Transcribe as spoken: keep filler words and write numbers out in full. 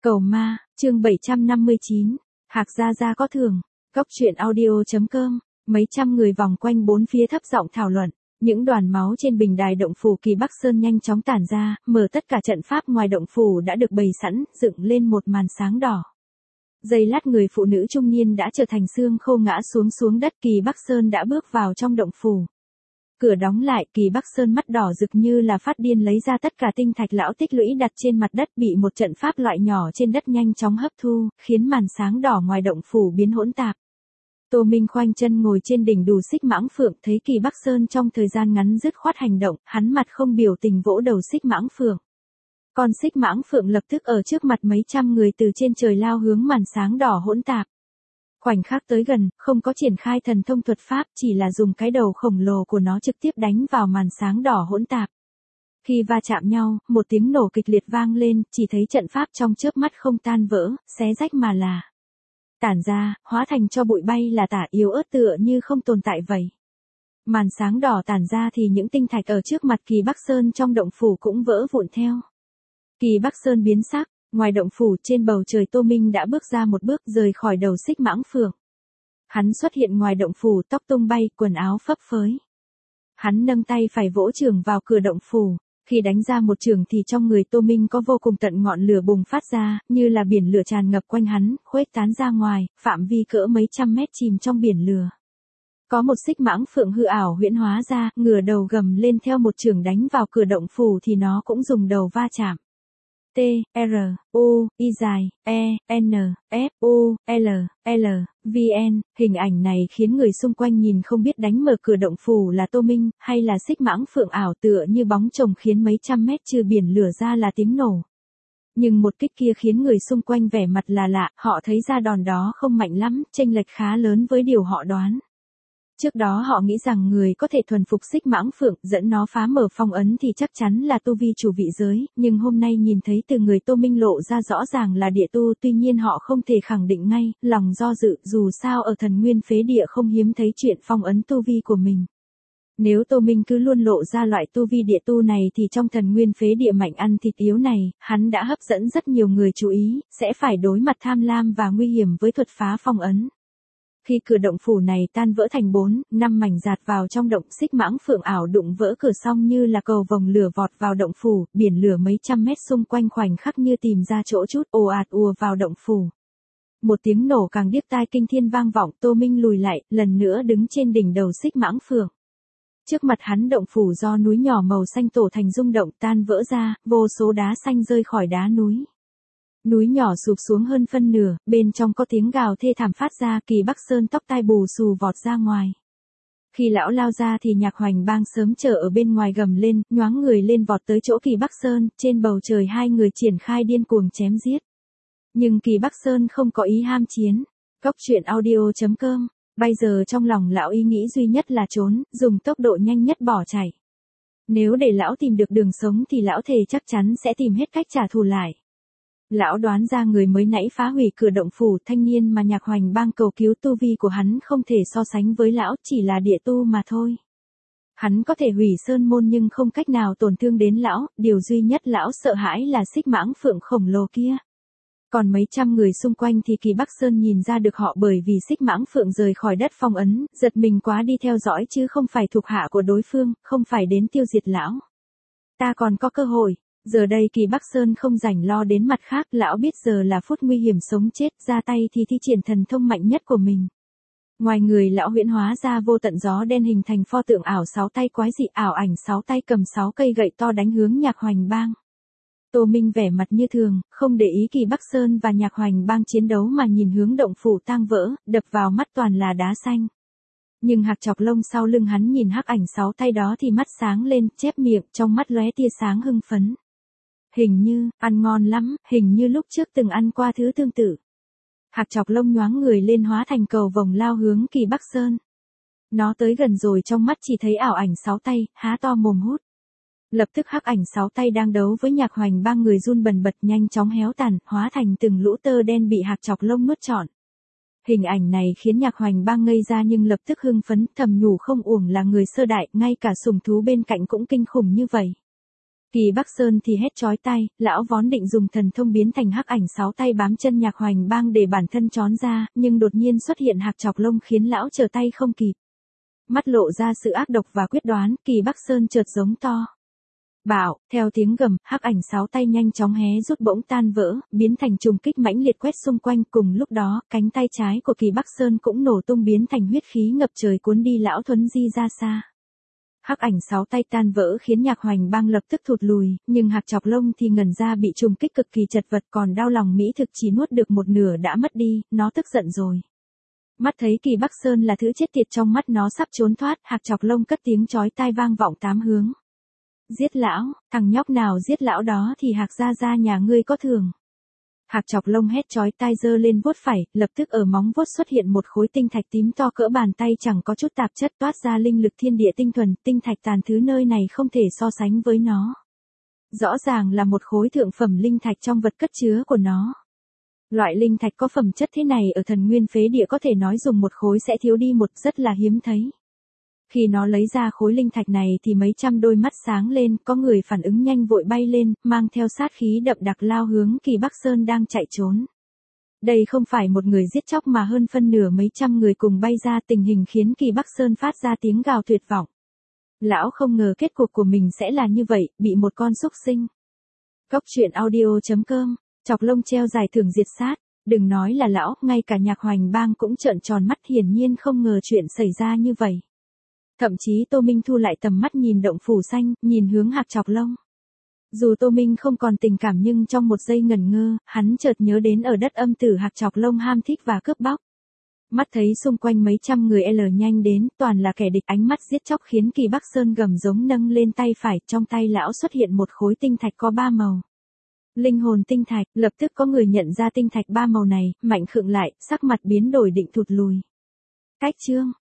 Cầu ma, chương bảy trăm năm mươi chín, Hạc Gia Gia có thưởng, góc truyện audio.com, mấy trăm người vòng quanh bốn phía thấp giọng thảo luận, những đoàn máu trên bình đài động phủ Kỳ Bắc Sơn nhanh chóng tản ra, mở tất cả trận pháp ngoài động phủ đã được bày sẵn, dựng lên một màn sáng đỏ. Giây lát người phụ nữ trung niên đã trở thành xương khô ngã xuống xuống đất. Kỳ Bắc Sơn đã bước vào trong động phủ. Cửa đóng lại, Kỳ Bắc Sơn mắt đỏ rực như là phát điên lấy ra tất cả tinh thạch lão tích lũy đặt trên mặt đất, bị một trận pháp loại nhỏ trên đất nhanh chóng hấp thu, khiến màn sáng đỏ ngoài động phủ biến hỗn tạp. Tô Minh khoanh chân ngồi trên đỉnh đù xích mãng phượng, thấy Kỳ Bắc Sơn trong thời gian ngắn dứt khoát hành động, hắn mặt không biểu tình vỗ đầu xích mãng phượng. Con xích mãng phượng lập tức ở trước mặt mấy trăm người từ trên trời lao hướng màn sáng đỏ hỗn tạp. Khoảnh khắc tới gần, không có triển khai thần thông thuật pháp, chỉ là dùng cái đầu khổng lồ của nó trực tiếp đánh vào màn sáng đỏ hỗn tạp. Khi va chạm nhau, một tiếng nổ kịch liệt vang lên, chỉ thấy trận pháp trong chớp mắt không tan vỡ, xé rách mà là tản ra, hóa thành cho bụi bay là tả, yếu ớt tựa như không tồn tại vậy. Màn sáng đỏ tản ra thì những tinh thạch ở trước mặt Kỳ Bắc Sơn trong động phủ cũng vỡ vụn theo. Kỳ Bắc Sơn biến sắc. Ngoài động phủ trên bầu trời, Tô Minh đã bước ra một bước rời khỏi đầu xích mãng phượng. Hắn xuất hiện ngoài động phủ, tóc tung bay, quần áo phấp phới. Hắn nâng tay phải vỗ chưởng vào cửa động phủ. Khi đánh ra một chưởng thì trong người Tô Minh có vô cùng tận ngọn lửa bùng phát ra, như là biển lửa tràn ngập quanh hắn, khuếch tán ra ngoài, phạm vi cỡ mấy trăm mét chìm trong biển lửa. Có một xích mãng phượng hư ảo huyễn hóa ra, ngửa đầu gầm lên theo một chưởng đánh vào cửa động phủ thì nó cũng dùng đầu va chạm. T, R, U, I dài, E, N, F, U, L, L, V N, hình ảnh này khiến người xung quanh nhìn không biết đánh mở cửa động phủ là Tô Minh, hay là xích mãng phượng ảo tựa như bóng chồng khiến mấy trăm mét trừ biển lửa ra là tiếng nổ. Nhưng một kích kia khiến người xung quanh vẻ mặt là lạ, họ thấy ra đòn đó không mạnh lắm, chênh lệch khá lớn với điều họ đoán. Trước đó họ nghĩ rằng người có thể thuần phục xích mãng phượng dẫn nó phá mở phong ấn thì chắc chắn là tu vi chủ vị giới, nhưng hôm nay nhìn thấy từ người Tô Minh lộ ra rõ ràng là địa tu, tuy nhiên họ không thể khẳng định ngay, lòng do dự, dù sao ở thần nguyên phế địa không hiếm thấy chuyện phong ấn tu vi của mình. Nếu Tô Minh cứ luôn lộ ra loại tu vi địa tu này thì trong thần nguyên phế địa mạnh ăn thịt yếu này, hắn đã hấp dẫn rất nhiều người chú ý, sẽ phải đối mặt tham lam và nguy hiểm với thuật phá phong ấn. Khi cửa động phủ này tan vỡ thành bốn, năm mảnh giạt vào trong động, xích mãng phượng ảo đụng vỡ cửa xong như là cầu vồng lửa vọt vào động phủ, biển lửa mấy trăm mét xung quanh khoảnh khắc như tìm ra chỗ chút ồ ạt ùa vào động phủ. Một tiếng nổ càng điếc tai kinh thiên vang vọng, Tô Minh lùi lại, lần nữa đứng trên đỉnh đầu xích mãng phượng. Trước mặt hắn động phủ do núi nhỏ màu xanh tổ thành rung động tan vỡ ra, vô số đá xanh rơi khỏi đá núi. Núi nhỏ sụp xuống hơn phân nửa, bên trong có tiếng gào thê thảm phát ra. Kỳ Bắc Sơn tóc tai bù xù vọt ra ngoài. Khi lão lao ra thì Nhạc Hoành Bang sớm chờ ở bên ngoài gầm lên, nhoáng người lên vọt tới chỗ Kỳ Bắc Sơn, trên bầu trời hai người triển khai điên cuồng chém giết. Nhưng Kỳ Bắc Sơn không có ý ham chiến. Góc truyện audio.com, bây giờ trong lòng lão ý nghĩ duy nhất là trốn, dùng tốc độ nhanh nhất bỏ chạy. Nếu để lão tìm được đường sống thì lão thề chắc chắn sẽ tìm hết cách trả thù lại. Lão đoán ra người mới nãy phá hủy cửa động phủ thanh niên mà Nhạc Hoành Bang cầu cứu tu vi của hắn không thể so sánh với lão, chỉ là địa tu mà thôi. Hắn có thể hủy sơn môn nhưng không cách nào tổn thương đến lão, điều duy nhất lão sợ hãi là xích mãng phượng khổng lồ kia. Còn mấy trăm người xung quanh thì Kỳ Bắc Sơn nhìn ra được họ bởi vì xích mãng phượng rời khỏi đất phong ấn, giật mình quá đi theo dõi chứ không phải thuộc hạ của đối phương, không phải đến tiêu diệt lão. Ta còn có cơ hội. Giờ đây Kỳ Bắc Sơn không rảnh lo đến mặt khác, lão biết giờ là phút nguy hiểm sống chết, ra tay thì thi triển thần thông mạnh nhất của mình. Ngoài người lão huyễn hóa ra vô tận gió đen hình thành pho tượng ảo sáu tay quái dị, ảo ảnh sáu tay cầm sáu cây gậy to đánh hướng Nhạc Hoành Bang. Tô Minh vẻ mặt như thường, không để ý Kỳ Bắc Sơn và Nhạc Hoành Bang chiến đấu mà nhìn hướng động phủ tang vỡ, đập vào mắt toàn là đá xanh. Nhưng Hạc Chọc Lông sau lưng hắn nhìn hắc ảnh sáu tay đó thì mắt sáng lên, chép miệng, trong mắt lóe tia sáng hưng phấn. Hình như, ăn ngon lắm, hình như lúc trước từng ăn qua thứ tương tự. Hạc Chọc Lông nhoáng người lên hóa thành cầu vồng lao hướng Kỳ Bắc Sơn. Nó tới gần rồi trong mắt chỉ thấy ảo ảnh sáu tay, há to mồm hút. Lập tức hắc ảnh sáu tay đang đấu với Nhạc Hoành Bang người run bần bật nhanh chóng héo tàn, hóa thành từng lũ tơ đen bị Hạc Chọc Lông nuốt trọn. Hình ảnh này khiến Nhạc Hoành Bang ngây ra nhưng lập tức hưng phấn, thầm nhủ không uổng là người sơ đại, ngay cả sùng thú bên cạnh cũng kinh khủng như vậy. Kỳ Bắc Sơn thì hét chói tai, lão vốn định dùng thần thông biến thành hắc ảnh sáu tay bám chân Nhạc Hoành Bang để bản thân trốn ra, nhưng đột nhiên xuất hiện Hạc Chọc Lông khiến lão trở tay không kịp. Mắt lộ ra sự ác độc và quyết đoán, Kỳ Bắc Sơn chợt giống to. Bạo, theo tiếng gầm, hắc ảnh sáu tay nhanh chóng hé rút bỗng tan vỡ, biến thành trùng kích mãnh liệt quét xung quanh. Cùng lúc đó, cánh tay trái của Kỳ Bắc Sơn cũng nổ tung biến thành huyết khí ngập trời cuốn đi lão Thuấn Di ra xa. Hắc ảnh sáu tay tan vỡ khiến Nhạc Hoành Bang lập tức thụt lùi, nhưng Hạc Chọc Lông thì ngẩn ra bị trùng kích cực kỳ chật vật, còn đau lòng mỹ thực chỉ nuốt được một nửa đã mất đi, nó tức giận rồi. Mắt thấy Kỳ Bắc Sơn là thứ chết tiệt trong mắt nó sắp trốn thoát, Hạc Chọc Lông cất tiếng chói tai vang vọng tám hướng. Giết lão, thằng nhóc nào giết lão đó thì Hạc gia gia nhà ngươi có thưởng. Hạc Chọc Lông hét chói tai giơ lên vuốt phải, lập tức ở móng vuốt xuất hiện một khối tinh thạch tím to cỡ bàn tay chẳng có chút tạp chất toát ra linh lực thiên địa tinh thuần, tinh thạch tàn thứ nơi này không thể so sánh với nó. Rõ ràng là một khối thượng phẩm linh thạch trong vật cất chứa của nó. Loại linh thạch có phẩm chất thế này ở Thần Nguyên Phế Địa có thể nói dùng một khối sẽ thiếu đi một, rất là hiếm thấy. Khi nó lấy ra khối linh thạch này thì mấy trăm đôi mắt sáng lên, có người phản ứng nhanh vội bay lên, mang theo sát khí đậm đặc lao hướng Kỳ Bắc Sơn đang chạy trốn. Đây không phải một người giết chóc mà hơn phân nửa mấy trăm người cùng bay ra, tình hình khiến Kỳ Bắc Sơn phát ra tiếng gào tuyệt vọng. Lão không ngờ kết cục của mình sẽ là như vậy, bị một con súc sinh. Cốc truyện audio chấm com, Chọc Lông treo giải thưởng diệt sát, đừng nói là lão, ngay cả Nhạc Hoành Bang cũng trợn tròn mắt, hiển nhiên không ngờ chuyện xảy ra như vậy. Thậm chí Tô Minh thu lại tầm mắt nhìn động phủ xanh, nhìn hướng Hạc Chọc Lông. Dù Tô Minh không còn tình cảm nhưng trong một giây ngẩn ngơ, hắn chợt nhớ đến ở đất âm tử Hạc Chọc Lông ham thích và cướp bóc. Mắt thấy xung quanh mấy trăm người L nhanh đến, toàn là kẻ địch, ánh mắt giết chóc khiến Kỳ Bắc Sơn gầm giống nâng lên tay phải, trong tay lão xuất hiện một khối tinh thạch có ba màu. Linh hồn tinh thạch, lập tức có người nhận ra tinh thạch ba màu này, mạnh khựng lại, sắc mặt biến đổi định thụt lùi. Cách chương